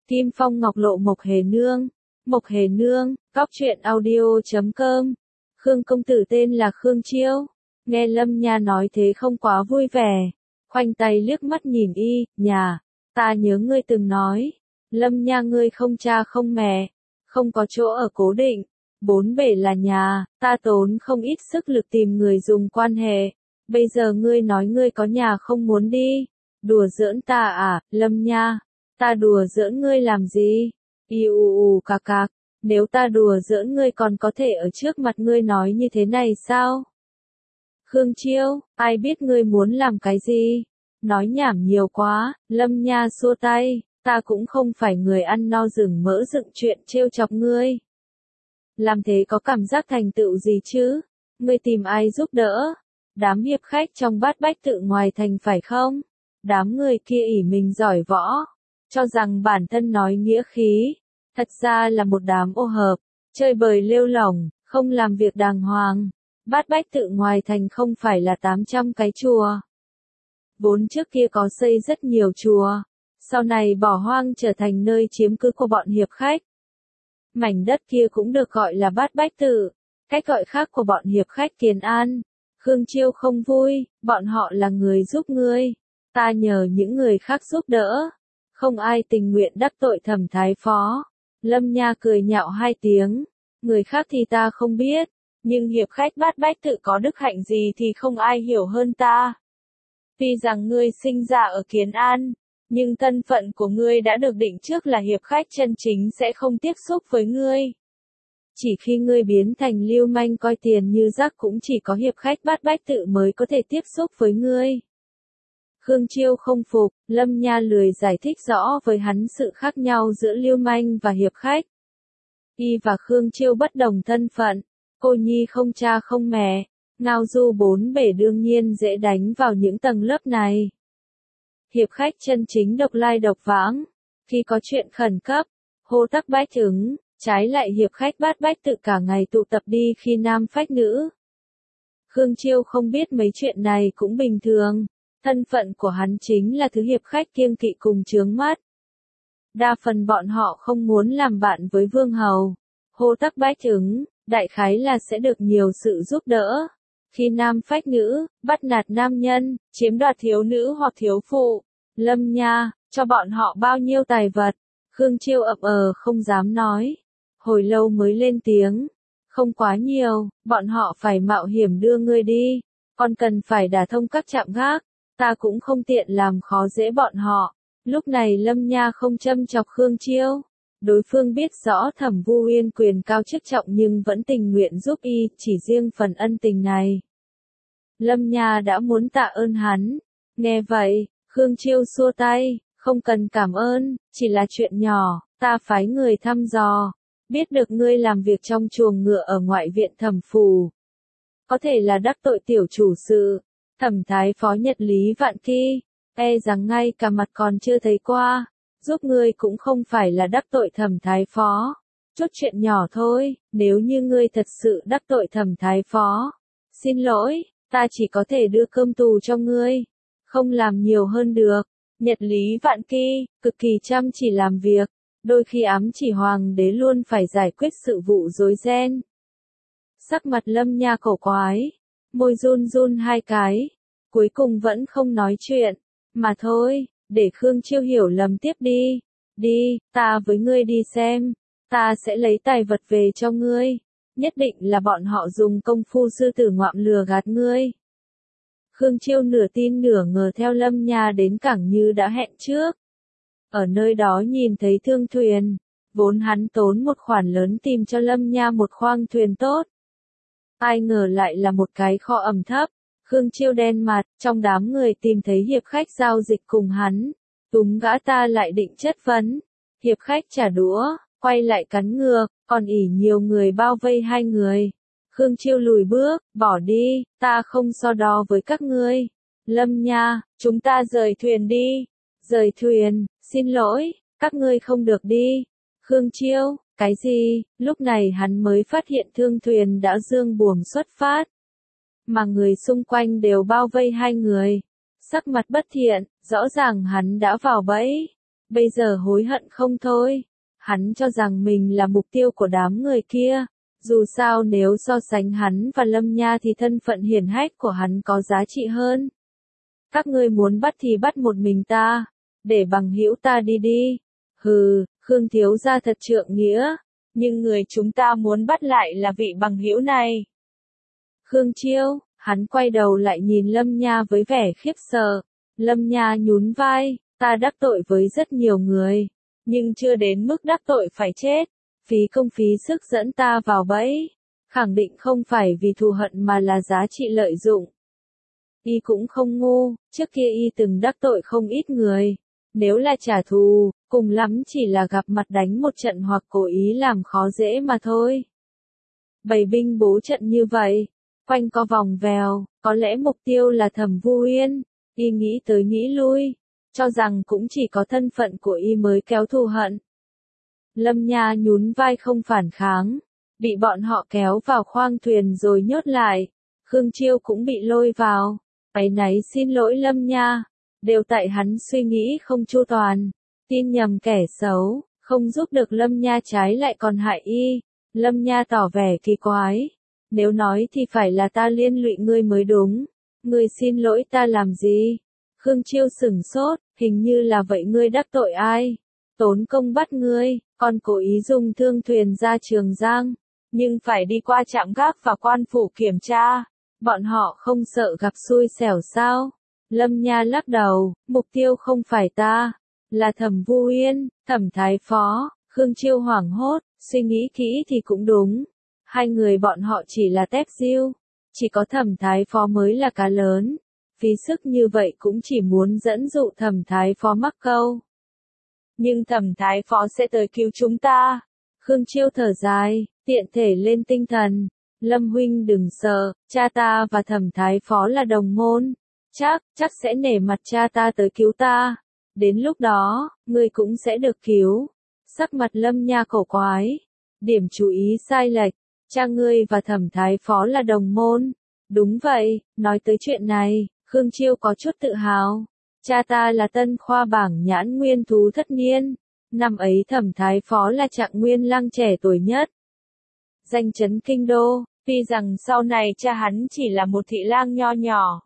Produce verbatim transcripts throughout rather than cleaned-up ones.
Kim Phong Ngọc Lộ Mộc Hề Nương. Mộc Hề Nương, Cóc Truyện Audio chấm com. Khương công tử tên là Khương Chiêu. Nghe Lâm Nha nói thế không quá vui vẻ. Khoanh tay liếc mắt nhìn y, nhà. Ta nhớ ngươi từng nói. Lâm Nha ngươi không cha không mẹ. Không có chỗ ở cố định. Bốn bể là nhà, ta tốn không ít sức lực tìm người dùng quan hệ. Bây giờ ngươi nói ngươi có nhà không muốn đi. Đùa giỡn ta à, Lâm Nha. Ta đùa giỡn ngươi làm gì? Y u u cà cạc. Nếu ta đùa giỡn ngươi còn có thể ở trước mặt ngươi nói như thế này sao? Khương Chiêu, ai biết ngươi muốn làm cái gì? Nói nhảm nhiều quá, Lâm Nha xua tay, ta cũng không phải người ăn no rừng mỡ dựng chuyện trêu chọc ngươi. Làm thế có cảm giác thành tựu gì chứ? Ngươi tìm ai giúp đỡ? Đám hiệp khách trong Bát Bách Tự ngoài thành phải không? Đám người kia ỷ mình giỏi võ, cho rằng bản thân nói nghĩa khí, thật ra là một đám ô hợp, chơi bời lêu lỏng, không làm việc đàng hoàng. Bát Bách Tự ngoài thành không phải là tám trăm cái chùa. Vốn trước kia có xây rất nhiều chùa, sau này bỏ hoang trở thành nơi chiếm cứ của bọn hiệp khách. Mảnh đất kia cũng được gọi là Bát Bách Tự, cách gọi khác của bọn hiệp khách Kiền An. Khương Chiêu không vui, bọn họ là người giúp ngươi, ta nhờ những người khác giúp đỡ, không ai tình nguyện đắc tội Thẩm Thái Phó. Lâm Nha cười nhạo hai tiếng, người khác thì ta không biết, nhưng hiệp khách Bát Bách Tự có đức hạnh gì thì không ai hiểu hơn ta. Tuy rằng ngươi sinh ra ở Kiến An, nhưng thân phận của ngươi đã được định trước là hiệp khách chân chính sẽ không tiếp xúc với ngươi. Chỉ khi ngươi biến thành lưu manh coi tiền như rác cũng chỉ có hiệp khách Bát Bách Tự mới có thể tiếp xúc với ngươi. Khương Chiêu không phục, Lâm Nha lười giải thích rõ với hắn sự khác nhau giữa lưu manh và hiệp khách. Y và Khương Chiêu bất đồng thân phận, cô nhi không cha không mẹ, ngao du bốn bể đương nhiên dễ đánh vào những tầng lớp này. Hiệp khách chân chính độc lai độc vãng, khi có chuyện khẩn cấp, hô tắc bách ứng, trái lại hiệp khách Bát Bách Tự cả ngày tụ tập đi khi nam phách nữ. Khương Chiêu không biết mấy chuyện này cũng bình thường, thân phận của hắn chính là thứ hiệp khách kiêng kỵ cùng chướng mắt. Đa phần bọn họ không muốn làm bạn với vương hầu, hô tắc bách ứng, đại khái là sẽ được nhiều sự giúp đỡ. Khi nam phách nữ, bắt nạt nam nhân, chiếm đoạt thiếu nữ hoặc thiếu phụ, Lâm Nha, cho bọn họ bao nhiêu tài vật, Khương Chiêu ậm ờ không dám nói. Hồi lâu mới lên tiếng, không quá nhiều, bọn họ phải mạo hiểm đưa ngươi đi, còn cần phải đả thông các trạm gác, ta cũng không tiện làm khó dễ bọn họ. Lúc này Lâm Nha không châm chọc Khương Chiêu, đối phương biết rõ Thẩm Vu Uyên quyền cao chức trọng nhưng vẫn tình nguyện giúp y, chỉ riêng phần ân tình này. Lâm Nha đã muốn tạ ơn hắn, nghe vậy, Khương Chiêu xua tay, không cần cảm ơn, chỉ là chuyện nhỏ, ta phái người thăm dò. Biết được ngươi làm việc trong chuồng ngựa ở ngoại viện Thẩm phủ. Có thể là đắc tội tiểu chủ sự, Thẩm Thái Phó Nhật Lý Vạn Kỳ, e rằng ngay cả mặt còn chưa thấy qua, giúp ngươi cũng không phải là đắc tội Thẩm Thái Phó. Chút chuyện nhỏ thôi, nếu như ngươi thật sự đắc tội Thẩm Thái Phó. Xin lỗi, ta chỉ có thể đưa cơm tù cho ngươi, không làm nhiều hơn được. Nhật Lý Vạn Kỳ, cực kỳ chăm chỉ làm việc. Đôi khi ám chỉ hoàng đế luôn phải giải quyết sự vụ rối ren. Sắc mặt Lâm Nha cổ quái, môi run run hai cái, cuối cùng vẫn không nói chuyện, mà thôi, để Khương Chiêu hiểu lầm tiếp đi, đi, ta với ngươi đi xem, ta sẽ lấy tài vật về cho ngươi, nhất định là bọn họ dùng công phu sư tử ngoạm lừa gạt ngươi. Khương Chiêu nửa tin nửa ngờ theo Lâm Nha đến cảng như đã hẹn trước. Ở nơi đó nhìn thấy thương thuyền, vốn hắn tốn một khoản lớn tìm cho Lâm Nha một khoang thuyền tốt. Ai ngờ lại là một cái kho ẩm thấp, Khương Chiêu đen mặt, trong đám người tìm thấy hiệp khách giao dịch cùng hắn, túm gã ta lại định chất vấn. Hiệp khách trả đũa, quay lại cắn ngược, còn ỉ nhiều người bao vây hai người. Khương Chiêu lùi bước, bỏ đi, ta không so đo với các ngươi. Lâm Nha, chúng ta rời thuyền đi. Rời thuyền, xin lỗi, các ngươi không được đi. Khương Chiêu, cái gì? Lúc này hắn mới phát hiện thương thuyền đã dương buồm xuất phát. Mà người xung quanh đều bao vây hai người. Sắc mặt bất thiện, rõ ràng hắn đã vào bẫy. bây giờ hối hận không thôi. Hắn cho rằng mình là mục tiêu của đám người kia. Dù sao nếu so sánh hắn và Lâm Nha thì thân phận hiển hách của hắn có giá trị hơn. Các ngươi muốn bắt thì bắt một mình ta, để bằng hữu ta đi đi. Hừ, Khương thiếu gia thật trượng nghĩa, nhưng người chúng ta muốn bắt lại là vị bằng hữu này. Khương Chiêu, hắn quay đầu lại nhìn Lâm Nha với vẻ khiếp sợ. Lâm Nha nhún vai, ta đắc tội với rất nhiều người, nhưng chưa đến mức đắc tội phải chết. Phí công phí sức dẫn ta vào bẫy, khẳng định không phải vì thù hận mà là giá trị lợi dụng. Y cũng không ngu, trước kia Y từng đắc tội không ít người. Nếu là trả thù, cùng lắm chỉ là gặp mặt đánh một trận hoặc cố ý làm khó dễ mà thôi. Bày binh bố trận như vậy, quanh co vòng vèo, có lẽ mục tiêu là Thẩm Vu Uyên. Y nghĩ tới nghĩ lui, cho rằng cũng chỉ có thân phận của Y mới kéo thù hận. Lâm Nha nhún vai không phản kháng, bị bọn họ kéo vào khoang thuyền rồi nhốt lại. Khương Chiêu cũng bị lôi vào, áy náy xin lỗi Lâm Nha, đều tại hắn suy nghĩ không chu toàn, tin nhầm kẻ xấu, không giúp được Lâm Nha trái lại còn hại Y. Lâm Nha tỏ vẻ kỳ quái, nếu nói thì phải là ta liên lụy ngươi mới đúng, ngươi xin lỗi ta làm gì? Khương Chiêu sửng sốt, hình như là vậy ngươi đắc tội ai? Tốn công bắt ngươi, còn cố ý dùng thương thuyền ra Trường Giang, nhưng phải đi qua trạm gác và quan phủ kiểm tra. Bọn họ không sợ gặp xui xẻo sao? Lâm Nha lắc đầu, mục tiêu không phải ta, là Thẩm Vu Uyên, Thẩm Thái Phó. Khương Chiêu hoảng hốt, suy nghĩ kỹ thì cũng đúng. Hai người bọn họ chỉ là tép diêu, chỉ có Thẩm Thái Phó mới là cá lớn. Phí sức như vậy cũng chỉ muốn dẫn dụ Thẩm Thái Phó mắc câu. Nhưng Thẩm Thái Phó sẽ tới cứu chúng ta. Khương Chiêu thở dài, tiện thể lên tinh thần. Lâm huynh đừng sợ, cha ta và Thẩm Thái Phó là đồng môn. Chắc, chắc sẽ nể mặt cha ta tới cứu ta. Đến lúc đó, ngươi cũng sẽ được cứu. Sắc mặt Lâm Nha cổ quái. Điểm chú ý sai lệch. Cha ngươi và Thẩm Thái Phó là đồng môn. Đúng vậy, nói tới chuyện này, Khương Chiêu có chút tự hào. Cha ta là tân khoa bảng nhãn nguyên thú thất niên. Năm ấy Thẩm Thái Phó là Trạng Nguyên Lăng trẻ tuổi nhất. Danh chấn kinh đô, tuy rằng sau này cha hắn chỉ là một thị lang nho nhỏ.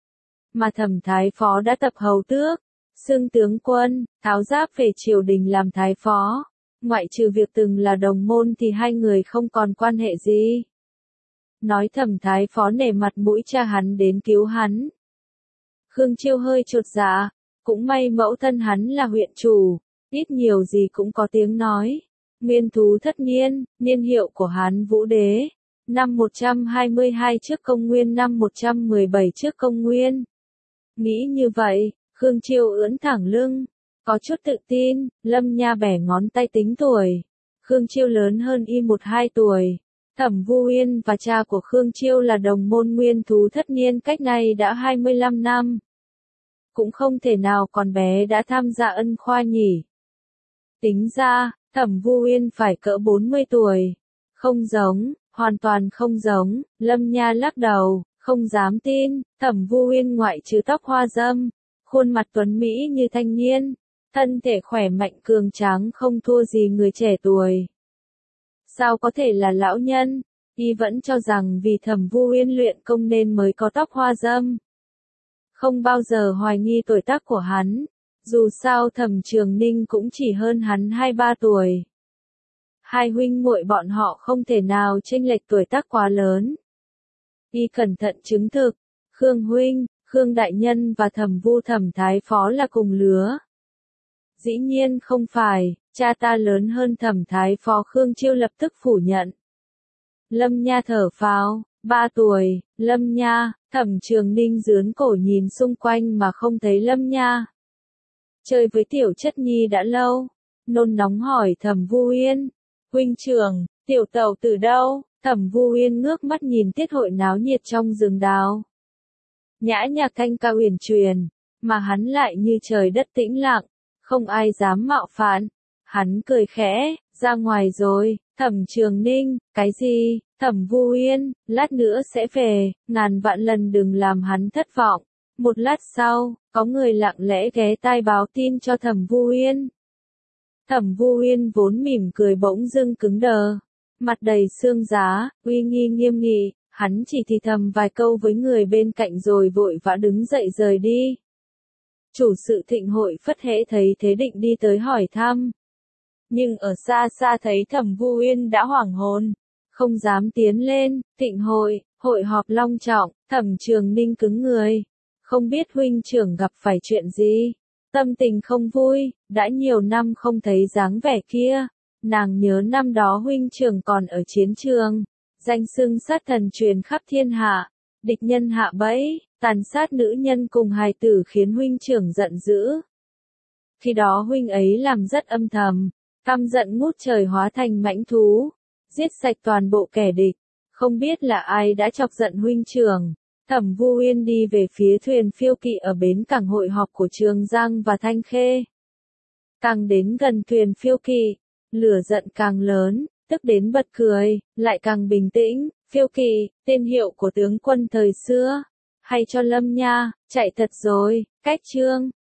Mà Thẩm Thái Phó đã tập hầu tước, xưng tướng quân, tháo giáp về triều đình làm Thái Phó. Ngoại trừ việc từng là đồng môn thì hai người không còn quan hệ gì. Nói Thẩm Thái Phó nể mặt mũi cha hắn đến cứu hắn. Khương Chiêu hơi chột dạ, cũng may mẫu thân hắn là huyện chủ, ít nhiều gì cũng có tiếng nói. Nguyên thú thất niên, niên hiệu của Hán Vũ Đế, năm một trăm hai mươi hai trước công nguyên năm một trăm mười bảy trước công nguyên. Nghĩ như vậy, Khương Chiêu ưỡn thẳng lưng, có chút tự tin. Lâm Nha bẻ ngón tay tính tuổi. Khương Chiêu lớn hơn Y một hai tuổi. Thẩm Vu Uyên và cha của Khương Chiêu là đồng môn nguyên thú thất niên cách nay đã hai mươi lăm năm. Cũng không thể nào còn bé đã tham gia ân khoa nhỉ. Tính ra, Thẩm Vu Uyên phải cỡ bốn mươi tuổi. Không giống, hoàn toàn không giống. Lâm Nha lắc đầu, không dám tin. Thẩm Vu Uyên ngoại trừ tóc hoa râm, khuôn mặt tuấn mỹ như thanh niên, thân thể khỏe mạnh cường tráng không thua gì người trẻ tuổi. Sao có thể là lão nhân? Y vẫn cho rằng vì Thẩm Vu Uyên luyện công nên mới có tóc hoa râm. Không bao giờ hoài nghi tuổi tác của hắn. Dù sao Thẩm Trường Ninh cũng chỉ hơn hắn hai ba tuổi. Hai huynh muội bọn họ không thể nào chênh lệch tuổi tác quá lớn. Y cẩn thận chứng thực, Khương huynh, Khương đại nhân và Thẩm Vu Thẩm Thái Phó là cùng lứa. Dĩ nhiên không phải, cha ta lớn hơn Thẩm Thái Phó. Khương Chiêu lập tức phủ nhận. Lâm Nha thở phào, ba tuổi. Lâm Nha. Thẩm Trường Ninh dướn cổ nhìn xung quanh mà không thấy Lâm Nha. Chơi với tiểu chất nhi đã lâu, nôn nóng hỏi Thẩm Vu Uyên. Huynh trưởng, tiểu tẩu từ đâu? Thẩm Vu Uyên ngước mắt nhìn tiết hội náo nhiệt trong rừng đào. Nhã nhạc thanh ca uyển truyền, mà hắn lại như trời đất tĩnh lặng, không ai dám mạo phạm. Hắn cười khẽ, ra ngoài rồi. Thẩm Trường Ninh, cái gì? Thẩm Vu Uyên, lát nữa sẽ về, ngàn vạn lần đừng làm hắn thất vọng. Một lát sau, có người lặng lẽ ghé tai báo tin cho Thẩm Vu Uyên. Thẩm Vu Uyên vốn mỉm cười bỗng dưng cứng đờ, mặt đầy xương giá, uy nghi nghiêm nghị, hắn chỉ thì thầm vài câu với người bên cạnh rồi vội vã đứng dậy rời đi. Chủ sự thịnh hội Phất Hễ thấy thế định đi tới hỏi thăm. Nhưng ở xa xa thấy Thẩm Vu Uyên đã hoảng hồn, không dám tiến lên. Thịnh hội, hội họp long trọng, Thẩm Trường Ninh cứng người. Không biết huynh trưởng gặp phải chuyện gì, tâm tình không vui, đã nhiều năm không thấy dáng vẻ kia. Nàng nhớ năm đó huynh trưởng còn ở chiến trường, danh xưng sát thần truyền khắp thiên hạ, địch nhân hạ bẫy, tàn sát nữ nhân cùng hài tử khiến huynh trưởng giận dữ. Khi đó huynh ấy làm rất âm thầm, căm giận ngút trời hóa thành mãnh thú, giết sạch toàn bộ kẻ địch, không biết là ai đã chọc giận huynh trưởng. Thẩm Vu Uyên đi về phía thuyền phiêu kỵ ở bến cảng hội họp của Trường Giang và Thanh Khê. Càng đến gần thuyền phiêu kỵ, lửa giận càng lớn, tức đến bật cười, lại càng bình tĩnh. Phiêu kỵ, tên hiệu của tướng quân thời xưa, hay cho Lâm Nha, chạy thật rồi, cách Trương